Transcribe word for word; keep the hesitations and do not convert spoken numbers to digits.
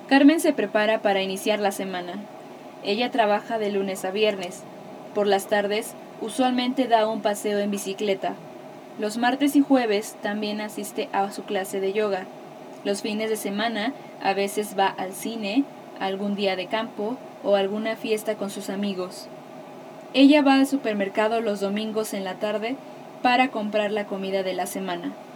Carmen se prepara para iniciar la semana. Ella trabaja de lunes a viernes. Por las tardes, usualmente da un paseo en bicicleta. Los martes y jueves también asiste a su clase de yoga. Los fines de semana a veces va al cine, algún día de campo o alguna fiesta con sus amigos. Ella va al supermercado los domingos en la tarde para comprar la comida de la semana.